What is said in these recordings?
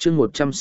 chương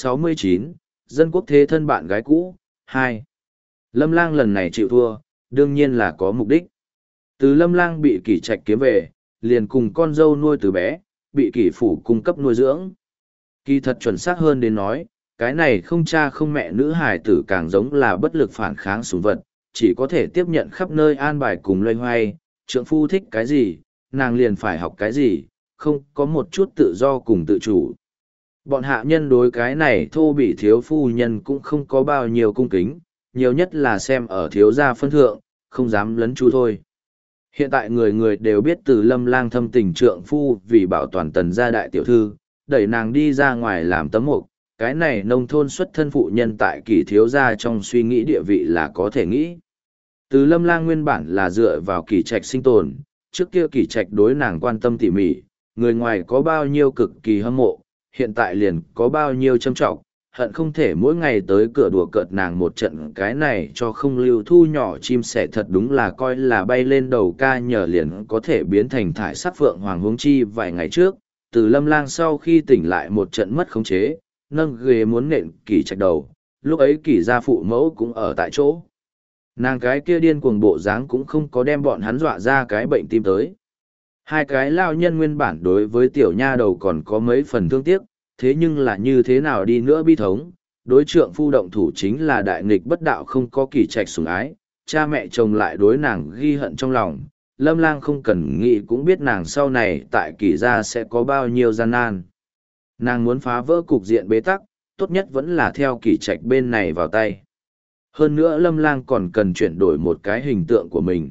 169, dân quốc thế thân bạn gái cũ, 2. Lâm Lang lần này chịu thua, đương nhiên là có mục đích. Từ Lâm Lang bị Kỷ Trạch kiếm về, liền cùng con dâu nuôi từ bé, bị Kỷ phủ cung cấp nuôi dưỡng. Kỳ thật chuẩn xác hơn đến nói, cái này không cha không mẹ nữ hài tử càng giống là bất lực phản kháng sủng vật, chỉ có thể tiếp nhận khắp nơi an bài cùng loay hoay, trượng phu thích cái gì, nàng liền phải học cái gì, không có một chút tự do cùng tự chủ. Bọn hạ nhân đối cái này thô bị thiếu phu nhân cũng không có bao nhiêu cung kính, nhiều nhất là xem ở thiếu gia phân thượng, không dám lấn chú thôi. Hiện tại người người đều biết Từ Lâm Lang thâm tình trượng phu vì bảo toàn Tần gia đại tiểu thư, đẩy nàng đi ra ngoài làm tấm mục, cái này nông thôn xuất thân phụ nhân tại Kỷ thiếu gia trong suy nghĩ địa vị là có thể nghĩ. Từ Lâm Lang nguyên bản là dựa vào Kỷ Trạch sinh tồn, trước kia Kỷ Trạch đối nàng quan tâm tỉ mỉ, người ngoài có bao nhiêu cực kỳ hâm mộ, hiện tại liền có bao nhiêu châm trọng, hận không thể mỗi ngày tới cửa đùa cợt nàng một trận, cái này cho không lưu thu nhỏ chim sẻ thật đúng là coi là bay lên đầu ca nhờ liền có thể biến thành thải sắc phượng hoàng huống chi. Vài ngày trước, Từ Lâm Lang sau khi tỉnh lại một trận mất khống chế, nâng ghế muốn nện Kỷ Trạch đầu, lúc ấy Kỷ gia phụ mẫu cũng ở tại chỗ. Nàng cái kia điên cuồng bộ dáng cũng không có đem bọn hắn dọa ra cái bệnh tim tới. Hai cái lao nhân nguyên bản đối với tiểu nha đầu còn có mấy phần thương tiếc, thế nhưng là như thế nào đi nữa bi thống, đối trượng phu động thủ chính là đại nghịch bất đạo không có Kỷ Trạch sủng ái, cha mẹ chồng lại đối nàng ghi hận trong lòng. Lâm Lang không cần nghĩ cũng biết nàng sau này tại Kỷ gia sẽ có bao nhiêu gian nan. Nàng muốn phá vỡ cục diện bế tắc, tốt nhất vẫn là theo Kỷ Trạch bên này vào tay. Hơn nữa Lâm Lang còn cần chuyển đổi một cái hình tượng của mình.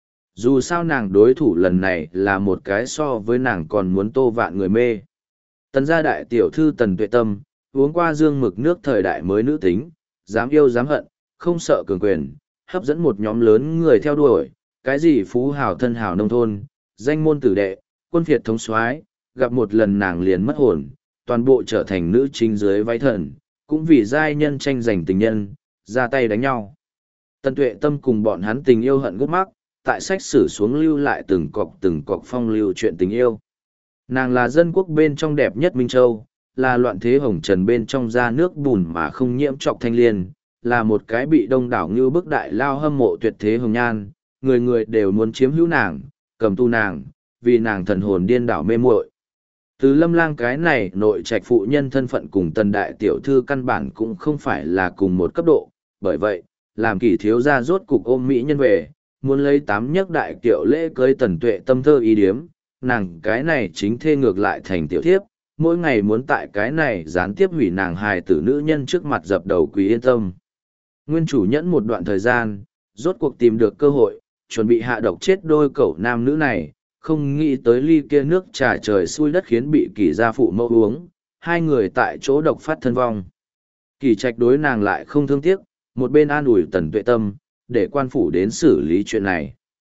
Dù sao nàng đối thủ lần này là một cái so với nàng còn muốn tô vạn người mê. Tần gia đại tiểu thư Tần Tuệ Tâm, uống qua dương mực nước thời đại mới nữ tính, dám yêu dám hận, không sợ cường quyền, hấp dẫn một nhóm lớn người theo đuổi, cái gì phú hào thân hào nông thôn, danh môn tử đệ, quân phiệt thống soái, gặp một lần nàng liền mất hồn, toàn bộ trở thành nữ chính dưới váy thần, cũng vì giai nhân tranh giành tình nhân, ra tay đánh nhau. Tần Tuệ Tâm cùng bọn hắn tình yêu hận gút mắc, tại sách sử xuống lưu lại từng cọc phong lưu chuyện tình yêu. Nàng là dân quốc bên trong đẹp nhất Minh Châu, là loạn thế hồng trần bên trong da nước bùn mà không nhiễm trọc thanh liên, là một cái bị đông đảo như bức đại lao hâm mộ tuyệt thế hồng nhan, người người đều muốn chiếm hữu nàng, cầm tu nàng, vì nàng thần hồn điên đảo mê muội. Từ Lâm Lang cái này nội trạch phụ nhân thân phận cùng Tần đại tiểu thư căn bản cũng không phải là cùng một cấp độ, bởi vậy, làm Kỷ thiếu gia rốt cục ôm mỹ nhân về, muốn lấy 8 nhấc đại kiệu lễ cưới Tần Tuệ Tâm thơ ý điếm, nàng cái này chính thê ngược lại thành tiểu thiếp, mỗi ngày muốn tại cái này gián tiếp hủy nàng hài tử nữ nhân trước mặt dập đầu Quý Yên Tâm. Nguyên chủ nhẫn một đoạn thời gian, rốt cuộc tìm được cơ hội, chuẩn bị hạ độc chết đôi cẩu nam nữ này, không nghĩ tới ly kia nước trà trời xui đất khiến bị Kỷ gia phụ mẫu uống, hai người tại chỗ độc phát thân vong. Kỷ Trạch đối nàng lại không thương tiếc, một bên an ủi Tần Tuệ Tâm, để quan phủ đến xử lý chuyện này.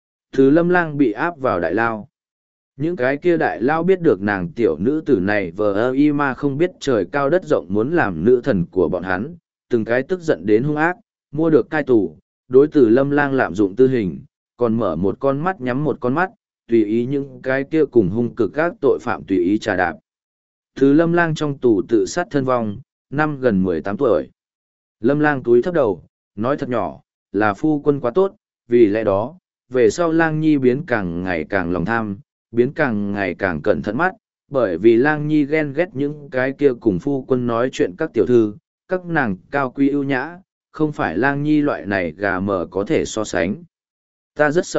Từ Lâm Lang bị áp vào đại lao. Những cái kia đại lao biết được nàng tiểu nữ tử này vờ y mà không biết trời cao đất rộng muốn làm nữ thần của bọn hắn, từng cái tức giận đến hung ác, mua được cai tù, đối Từ Lâm Lang lạm dụng tư hình, còn mở một con mắt nhắm một con mắt, tùy ý những cái kia cùng hung cực các tội phạm tùy ý trà đạp. Từ Lâm Lang trong tù tự sát thân vong, năm gần 18 tuổi. Lâm Lang túi thấp đầu, nói thật nhỏ, là phu quân quá tốt, vì lẽ đó, về sau Lang Nhi biến càng ngày càng lòng tham, biến càng ngày càng cẩn thận mắt, bởi vì Lang Nhi ghen ghét những cái kia cùng phu quân nói chuyện các tiểu thư, các nàng cao quý ưu nhã, không phải Lang Nhi loại này gà mờ có thể so sánh. Ta rất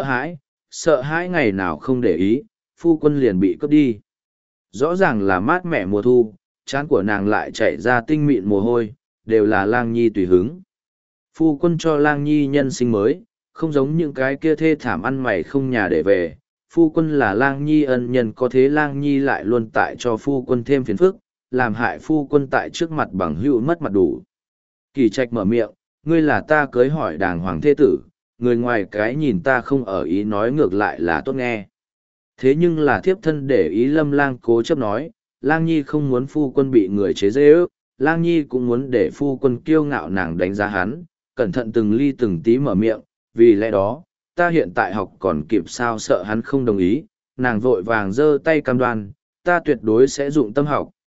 sợ hãi ngày nào không để ý, phu quân liền bị cướp đi. Rõ ràng là mát mẻ mùa thu, trán của nàng lại chảy ra tinh mịn mồ hôi, đều là Lang Nhi tùy hứng. Phu quân cho Lang Nhi nhân sinh mới, không giống những cái kia thê thảm ăn mày không nhà để về. Phu quân là Lang Nhi ân nhân, có thế Lang Nhi lại luôn tại cho phu quân thêm phiền phức, làm hại phu quân tại trước mặt bằng hữu mất mặt đủ. Kỷ Trạch mở miệng, ngươi là ta cưới hỏi đàng hoàng thế tử, người ngoài cái nhìn ta không ở ý nói ngược lại là tốt nghe. Thế nhưng là thiếp thân để ý Lâm Lang cố chấp nói, Lang Nhi không muốn phu quân bị người chế giễu, Lang Nhi cũng muốn để phu quân kiêu ngạo nàng đánh giá hắn, cẩn thận từng ly từng tí mở miệng, vì lẽ đó, ta hiện tại học còn kịp sao sợ hắn không đồng ý, nàng vội vàng giơ tay cam đoan, ta tuyệt đối sẽ dụng tâm học,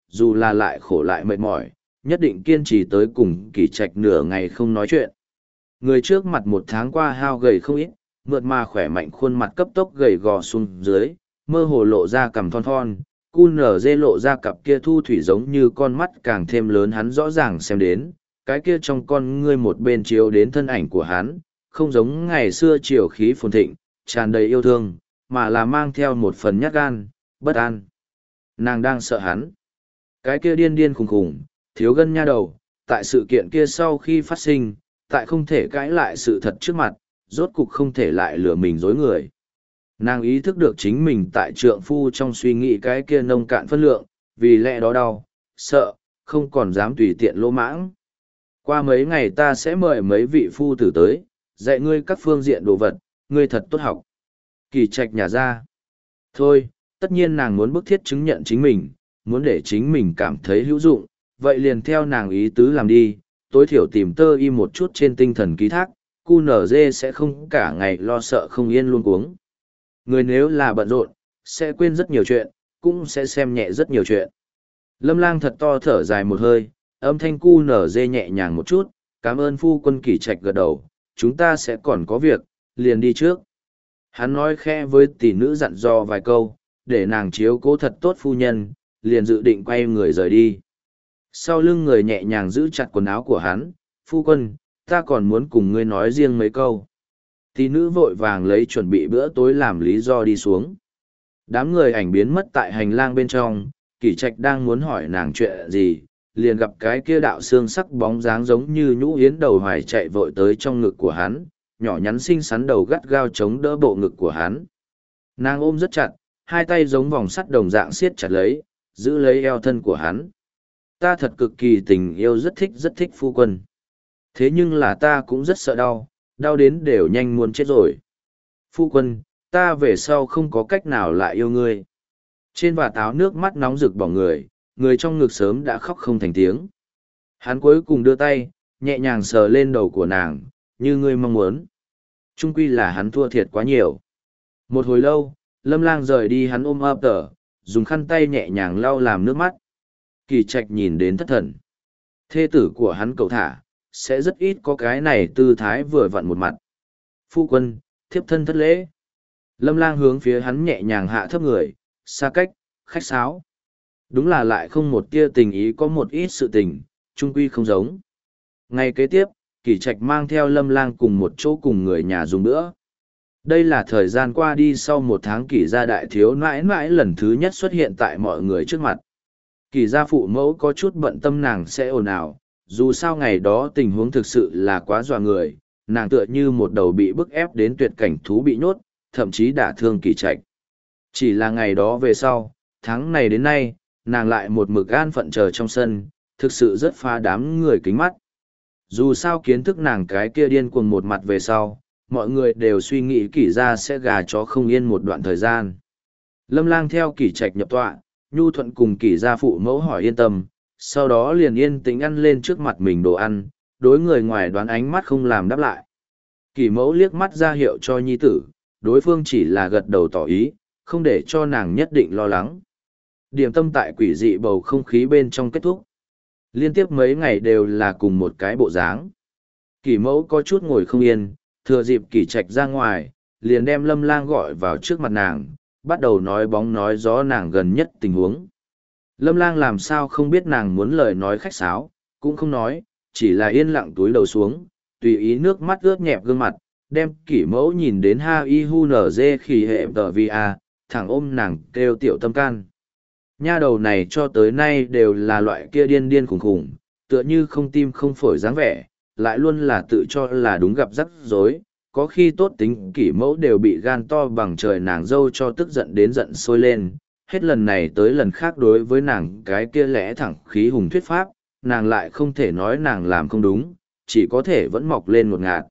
dù là lại khổ lại mệt mỏi, nhất định kiên trì tới cùng Kỷ Trạch nửa ngày không nói chuyện. Người trước mặt một tháng qua hao gầy không ít, mượt mà khỏe mạnh khuôn mặt cấp tốc gầy gò xuống dưới, mơ hồ lộ ra cằm thon thon, QNZ lộ ra cặp kia thu thủy giống như con mắt càng thêm lớn, hắn rõ ràng xem đến, cái kia trong con ngươi một bên chiếu đến thân ảnh của hắn, không giống ngày xưa chiều khí phồn thịnh, tràn đầy yêu thương, mà là mang theo một phần nhát gan, bất an. Nàng đang sợ hắn. Cái kia điên điên khùng khùng, thiếu gân nha đầu, tại sự kiện kia sau khi phát sinh, tại không thể cãi lại sự thật trước mặt, rốt cục không thể lại lừa mình dối người. Nàng ý thức được chính mình tại trượng phu trong suy nghĩ cái kia nông cạn phân lượng, vì lẽ đó đau, sợ, không còn dám tùy tiện lỗ mãng. Qua mấy ngày ta sẽ mời mấy vị phu tử tới, dạy ngươi các phương diện đồ vật, ngươi thật tốt học. Kỳ Trạch nhà ra. Thôi, tất nhiên nàng muốn bức thiết chứng nhận chính mình, muốn để chính mình cảm thấy hữu dụng, vậy liền theo nàng ý tứ làm đi, tối thiểu tìm tơ y một chút trên tinh thần ký thác, QNZ sẽ không cả ngày lo sợ không yên luôn cuống. Người nếu là bận rộn, sẽ quên rất nhiều chuyện, cũng sẽ xem nhẹ rất nhiều chuyện. Lâm Lang thật to thở dài một hơi, âm thanh QNZ nhẹ nhàng một chút, cảm ơn phu quân Kỷ Trạch gật đầu, chúng ta sẽ còn có việc, liền đi trước. Hắn nói khẽ với tỷ nữ dặn dò vài câu, để nàng chiếu cố thật tốt phu nhân, liền dự định quay người rời đi. Sau lưng người nhẹ nhàng giữ chặt quần áo của hắn, phu quân, ta còn muốn cùng ngươi nói riêng mấy câu. Tỷ nữ vội vàng lấy chuẩn bị bữa tối làm lý do đi xuống. Đám người ảnh biến mất tại hành lang bên trong, Kỷ Trạch đang muốn hỏi nàng chuyện gì, liền gặp cái kia đạo xương sắc bóng dáng giống như nhũ yến đầu hoài chạy vội tới trong ngực của hắn, nhỏ nhắn xinh xắn đầu gắt gao chống đỡ bộ ngực của hắn. Nàng ôm rất chặt, hai tay giống vòng sắt đồng dạng siết chặt lấy, giữ lấy eo thân của hắn. Ta thật cực kỳ tình yêu, rất thích phu quân. Thế nhưng là ta cũng rất sợ đau, đau đến đều nhanh muốn chết rồi. Phu quân, ta về sau không có cách nào lại yêu ngươi. Trên vạt áo nước mắt nóng rực bỏng người trong ngực sớm đã khóc không thành tiếng. Hắn cuối cùng đưa tay, nhẹ nhàng sờ lên đầu của nàng, như ngươi mong muốn. Chung quy là hắn thua thiệt quá nhiều. Một hồi lâu, Lâm Lang rời đi, hắn ôm ấp tở, dùng khăn tay nhẹ nhàng lau làm nước mắt. Kỳ Trạch nhìn đến thất thần. Thê tử của hắn cầu thả, sẽ rất ít có cái này tư thái vừa vặn một mặt. Phu quân, thiếp thân thất lễ. Lâm Lang hướng phía hắn nhẹ nhàng hạ thấp người, xa cách, khách sáo. Đúng là lại không một tia tình ý, có một ít sự tình, chung quy không giống. Ngày kế tiếp, Kỳ Trạch mang theo Lâm Lang cùng một chỗ cùng người nhà dùng bữa. Đây là thời gian qua đi sau một tháng Kỳ gia đại thiếu nãi nãi lần thứ nhất xuất hiện tại mọi người trước mặt. Kỳ gia phụ mẫu có chút bận tâm nàng sẽ ồn ào, dù sao ngày đó tình huống thực sự là quá dọa người, nàng tựa như một đầu bị bức ép đến tuyệt cảnh thú bị nhốt, thậm chí đả thương Kỳ Trạch. Chỉ là ngày đó về sau, tháng này đến nay, nàng lại một mực an phận chờ trong sân, thực sự rất phá đám người kính mắt. Dù sao kiến thức nàng cái kia điên cuồng một mặt về sau, mọi người đều suy nghĩ Kỷ gia sẽ gà chó không yên một đoạn thời gian. Lâm Lang theo Kỷ Trạch nhập tọa, nhu thuận cùng Kỷ gia phụ mẫu hỏi yên tâm, sau đó liền yên tĩnh ăn lên trước mặt mình đồ ăn, đối người ngoài đoán ánh mắt không làm đáp lại. Kỷ mẫu liếc mắt ra hiệu cho nhi tử, đối phương chỉ là gật đầu tỏ ý, không để cho nàng nhất định lo lắng. Điểm tâm tại quỷ dị bầu không khí bên trong kết thúc. Liên tiếp mấy ngày đều là cùng một cái bộ dáng. Kỷ mẫu có chút ngồi không yên, thừa dịp Kỷ Trạch ra ngoài, liền đem Lâm Lang gọi vào trước mặt nàng, bắt đầu nói bóng nói gió nàng gần nhất tình huống. Lâm Lang làm sao không biết nàng muốn lời nói khách sáo, cũng không nói, chỉ là yên lặng túi đầu xuống, tùy ý nước mắt ướt nhẹp gương mặt, đem Kỷ mẫu nhìn đến ha y hu nở dê khỉ hệ tờ vi a, thẳng ôm nàng kêu tiểu tâm can. Nha đầu này cho tới nay đều là loại kia điên điên khủng khủng, tựa như không tim không phổi dáng vẻ, lại luôn là tự cho là đúng gặp rắc rối, có khi tốt tính Kỷ mẫu đều bị gan to bằng trời nàng dâu cho tức giận đến giận sôi lên, hết lần này tới lần khác đối với nàng cái kia lẽ thẳng khí hùng thuyết pháp, nàng lại không thể nói nàng làm không đúng, chỉ có thể vẫn mọc lên một ngạt.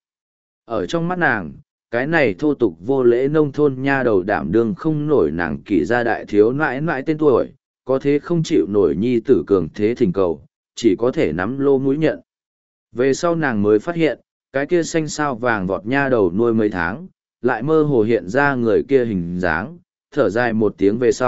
Ở trong mắt nàng, cái này thô tục vô lễ nông thôn nha đầu đảm đương không nổi nàng Kỷ gia đại thiếu nãi nãi tên tuổi, có thế không chịu nổi nhi tử cường thế thỉnh cầu, chỉ có thể nắm lô mũi nhận. Về sau nàng mới phát hiện, cái kia xanh sao vàng vọt nha đầu nuôi mấy tháng, lại mơ hồ hiện ra người kia hình dáng, thở dài một tiếng về sau,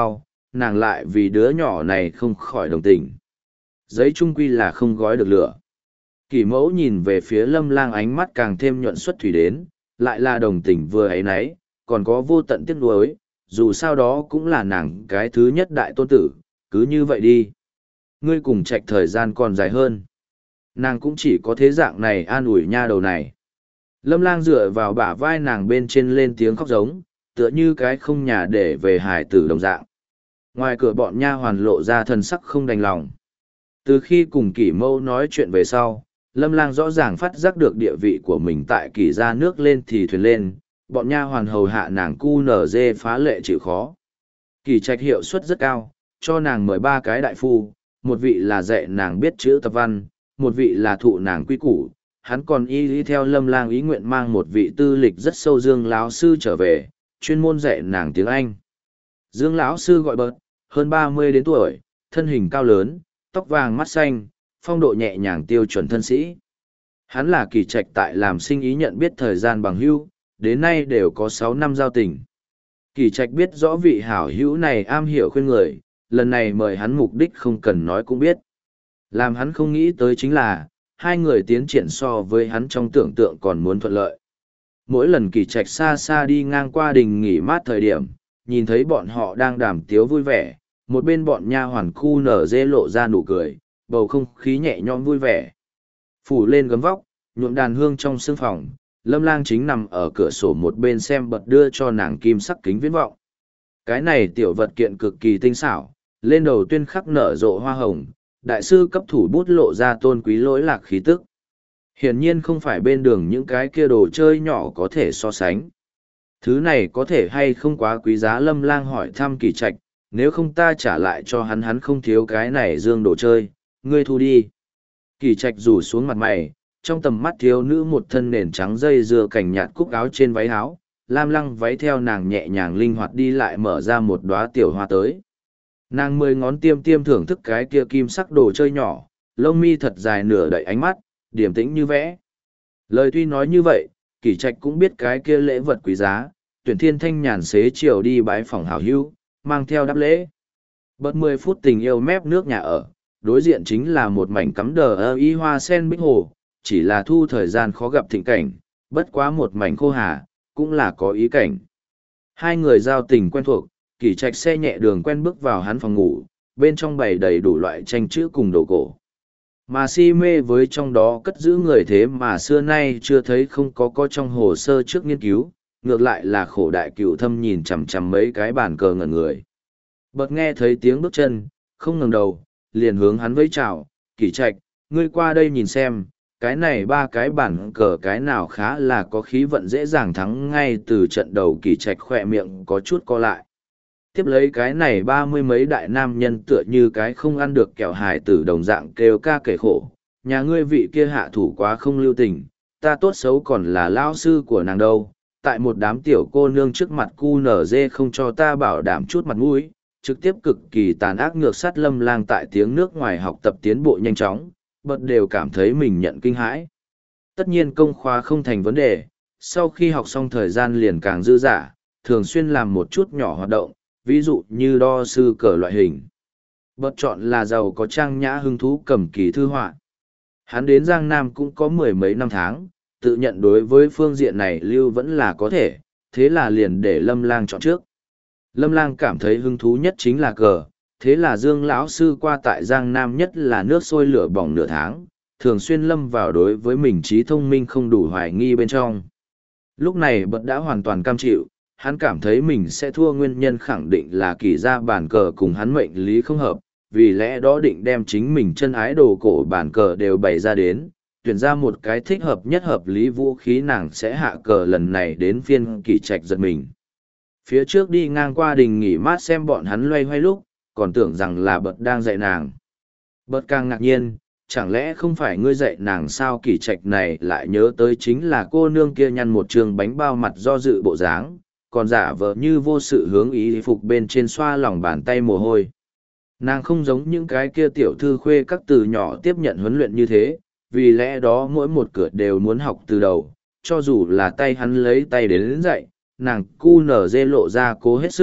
nàng lại vì đứa nhỏ này không khỏi đồng tình. Giấy trung quy là không gói được lửa. Kỷ mẫu nhìn về phía Lâm Lang, ánh mắt càng thêm nhuận xuất thủy đến, lại là đồng tình vừa ấy nấy, còn có vô tận tiếc nuối, dù sao đó cũng là nàng cái thứ nhất đại tôn tử, cứ như vậy đi. Ngươi cùng Trạch thời gian còn dài hơn. Nàng cũng chỉ có thế dạng này an ủi nha đầu này. Lâm Lang dựa vào bả vai nàng bên trên lên tiếng khóc giống, tựa như cái không nhà để về hài tử đồng dạng. Ngoài cửa bọn nha hoàn lộ ra thần sắc không đành lòng. Từ khi cùng Kỷ mẫu nói chuyện về sau, Lâm Lang rõ ràng phát giác được địa vị của mình tại Kỷ gia nước lên thì thuyền lên, bọn nha hoàn hầu hạ nàng cu nở dê phá lệ chịu khó. Kỷ Trạch hiệu suất rất cao, cho nàng mời 3 cái đại phu, một vị là dạy nàng biết chữ tập văn, một vị là thụ nàng quy củ, hắn còn y theo Lâm Lang ý nguyện mang một vị tư lịch rất sâu Dương lão sư trở về, chuyên môn dạy nàng tiếng Anh. Dương lão sư gọi Bật, hơn 30 đến tuổi, thân hình cao lớn, tóc vàng mắt xanh, phong độ nhẹ nhàng tiêu chuẩn thân sĩ. Hắn là Kỷ Trạch tại làm sinh ý nhận biết thời gian bằng hữu, đến nay đều có 6 năm giao tình. Kỷ Trạch biết rõ vị hảo hữu này am hiểu khuyên người, lần này mời hắn mục đích không cần nói cũng biết. Làm hắn không nghĩ tới chính là, hai người tiến triển so với hắn trong tưởng tượng còn muốn thuận lợi. Mỗi lần Kỷ Trạch xa xa đi ngang qua đình nghỉ mát thời điểm, nhìn thấy bọn họ đang đàm tiếu vui vẻ, một bên bọn nha hoàn khu nở dê lộ ra nụ cười, bầu không khí nhẹ nhõm vui vẻ. Phủ lên gấm vóc, nhuộm đàn hương trong sương phòng, Lâm Lang chính nằm ở cửa sổ một bên xem Bật đưa cho nàng kim sắc kính viễn vọng. Cái này tiểu vật kiện cực kỳ tinh xảo, lên đầu tuyên khắc nở rộ hoa hồng, đại sư cấp thủ bút lộ ra tôn quý lỗi lạc khí tức. Hiển nhiên không phải bên đường những cái kia đồ chơi nhỏ có thể so sánh. Thứ này có thể hay không quá quý giá? Lâm Lang hỏi thăm Kỷ Trạch, nếu không ta trả lại cho hắn, hắn không thiếu cái này dương đồ chơi, ngươi thu đi. Kỷ Trạch rủ xuống mặt mày, trong tầm mắt thiếu nữ một thân nền trắng dây dưa cảnh nhạt cúc áo trên váy áo, lam lăng váy theo nàng nhẹ nhàng linh hoạt đi lại mở ra một đóa tiểu hoa tới. Nàng 10 ngón tiêm tiêm thưởng thức cái kia kim sắc đồ chơi nhỏ, lông mi thật dài nửa đậy ánh mắt, điềm tĩnh như vẽ. Lời tuy nói như vậy, Kỷ Trạch cũng biết cái kia lễ vật quý giá, tuyển thiên thanh nhàn xế chiều đi bái phòng hảo hữu, mang theo đáp lễ. Bớt 10 phút tình yêu mép nước nhà ở, đối diện chính là một mảnh cắm đờ y hoa sen bích hồ, chỉ là thu thời gian khó gặp thịnh cảnh, bất quá một mảnh khô hà, cũng là có ý cảnh. Hai người giao tình quen thuộc, Kỷ Trạch xe nhẹ đường quen bước vào hắn phòng ngủ, bên trong bày đầy đủ loại tranh chữ cùng đồ cổ. Mà si mê với trong đó cất giữ người thế mà xưa nay chưa thấy không có trong hồ sơ trước nghiên cứu, ngược lại là khổ đại cựu thâm nhìn chằm chằm mấy cái bàn cờ ngẩn người. Bật nghe thấy tiếng bước chân, không ngẩng đầu, liền hướng hắn vẫy chào, Kỷ Trạch, ngươi qua đây nhìn xem, cái này 3 cái bản cờ cái nào khá là có khí vận dễ dàng thắng. Ngay từ trận đầu Kỷ Trạch khỏe miệng có chút co lại. Tiếp lấy cái này 30 mấy đại nam nhân tựa như cái không ăn được kẹo hài tử đồng dạng kêu ca kể khổ, nhà ngươi vị kia hạ thủ quá không lưu tình, ta tốt xấu còn là lao sư của nàng đâu, tại một đám tiểu cô nương trước mặt cu nở dê không cho ta bảo đảm chút mặt mũi, trực tiếp cực kỳ tàn ác ngược sát Lâm Lang. Tại tiếng nước ngoài học tập tiến bộ nhanh chóng, Bật đều cảm thấy mình nhận kinh hãi. Tất nhiên công khóa không thành vấn đề, sau khi học xong thời gian liền càng dư dả, thường xuyên làm một chút nhỏ hoạt động, ví dụ như đo sư cờ loại hình. Bật chọn là giàu có trang nhã hứng thú cầm kỳ thư họa. Hắn đến Giang Nam cũng có 10 mấy năm tháng, tự nhận đối với phương diện này lưu vẫn là có thể, thế là liền để Lâm Lang chọn trước. Lâm Lang cảm thấy hứng thú nhất chính là cờ, thế là Dương lão sư qua tại Giang Nam nhất là nước sôi lửa bỏng nửa tháng, thường xuyên lâm vào đối với mình trí thông minh không đủ hoài nghi bên trong. Lúc này Bật đã hoàn toàn cam chịu, hắn cảm thấy mình sẽ thua, nguyên nhân khẳng định là Kỷ gia bàn cờ cùng hắn mệnh lý không hợp, vì lẽ đó định đem chính mình chân ái đồ cổ bàn cờ đều bày ra đến, tuyển ra một cái thích hợp nhất hợp lý vũ khí, nàng sẽ hạ cờ. Lần này đến phiên Kỷ Trạch giật mình. Phía trước đi ngang qua đình nghỉ mát xem bọn hắn loay hoay lúc, còn tưởng rằng là Bật đang dạy nàng. Bật càng ngạc nhiên, chẳng lẽ không phải ngươi dạy nàng sao? Kỷ Trạch này lại nhớ tới chính là cô nương kia nhăn một trường bánh bao mặt do dự bộ dáng, còn giả vờ như vô sự hướng ý phục bên trên xoa lòng bàn tay mồ hôi. Nàng không giống những cái kia tiểu thư khuê các từ nhỏ tiếp nhận huấn luyện như thế, vì lẽ đó mỗi một cửa đều muốn học từ đầu, cho dù là tay hắn lấy tay đến dạy, nàng cu nở dê lộ ra cố hết sức,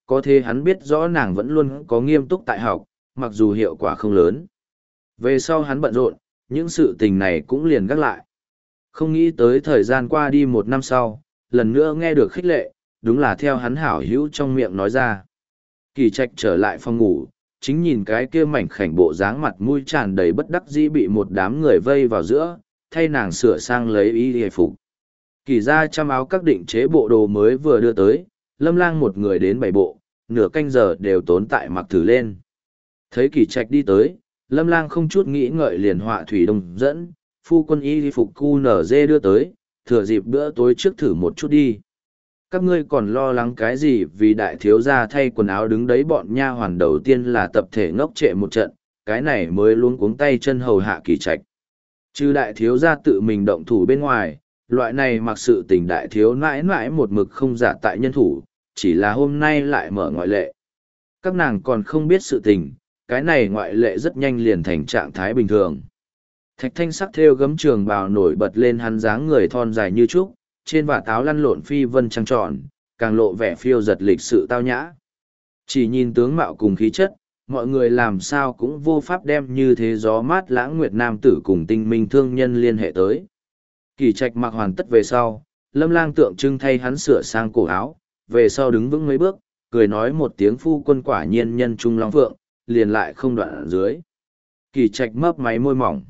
có thế hắn biết rõ nàng vẫn luôn có nghiêm túc tại học, mặc dù hiệu quả không lớn. Về sau hắn bận rộn, những sự tình này cũng liền gác lại. Không nghĩ tới thời gian qua đi 1 năm sau, lần nữa nghe được khích lệ, đúng là theo hắn hảo hữu trong miệng nói ra. Kỳ Trạch trở lại phòng ngủ, chính nhìn cái kia mảnh khảnh bộ dáng mặt mũi tràn đầy bất đắc dĩ bị một đám người vây vào giữa, thay nàng sửa sang lấy y hề phục. Kỳ ra trăm áo các định chế bộ đồ mới vừa đưa tới, Lâm Lang một người đến 7 bộ, nửa canh giờ đều tốn tại mặc thử lên. Thấy Kỳ Trạch đi tới, Lâm Lang không chút nghĩ ngợi liền họa thủy đồng dẫn, phu quân y phục QNZ đưa tới, thừa dịp bữa tối trước thử một chút đi. Các ngươi còn lo lắng cái gì vì đại thiếu gia thay quần áo đứng đấy, bọn nha hoàn đầu tiên là tập thể ngốc trệ một trận, cái này mới luống cuống tay chân hầu hạ Kỳ Trạch. Trừ đại thiếu gia tự mình động thủ bên ngoài, loại này mặc sự tình đại thiếu nãi nãi một mực không giả tại nhân thủ, chỉ là hôm nay lại mở ngoại lệ. Các nàng còn không biết sự tình, cái này ngoại lệ rất nhanh liền thành trạng thái bình thường. Thạch thanh sắc thêu gấm trường bào nổi bật lên hắn dáng người thon dài như trúc, trên vạt áo lăn lộn phi vân trăng tròn, càng lộ vẻ phiêu giật lịch sự tao nhã. Chỉ nhìn tướng mạo cùng khí chất, mọi người làm sao cũng vô pháp đem như thế gió mát lãng nguyệt nam tử cùng tinh minh thương nhân liên hệ tới. Kỳ Trạch mặc hoàn tất về sau, Lâm Lang tượng trưng thay hắn sửa sang cổ áo, về sau đứng vững mấy bước, cười nói một tiếng phu quân quả nhiên nhân trung long phượng, liền lại không đoạn ở dưới. Kỳ Trạch mấp máy môi mỏng.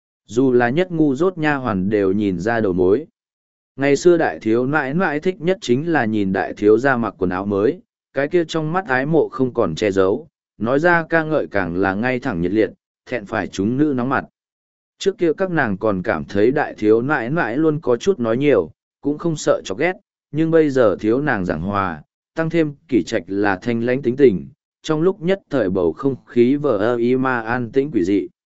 Dù là nhất ngu dốt nha hoàn đều nhìn ra đầu mối. Ngày xưa đại thiếu nãi nãi thích nhất chính là nhìn đại thiếu ra mặc quần áo mới, cái kia trong mắt ái mộ không còn che giấu, nói ra ca ngợi càng là ngay thẳng nhiệt liệt, thẹn phải chúng nữ nóng mặt. Trước kia các nàng còn cảm thấy đại thiếu nãi nãi luôn có chút nói nhiều, cũng không sợ chọc ghét, nhưng bây giờ thiếu nàng giảng hòa, tăng thêm Kỳ Trạch là thanh lãnh tính tình, trong lúc nhất thời bầu không khí vờ ơ y ma an tĩnh quỷ dị.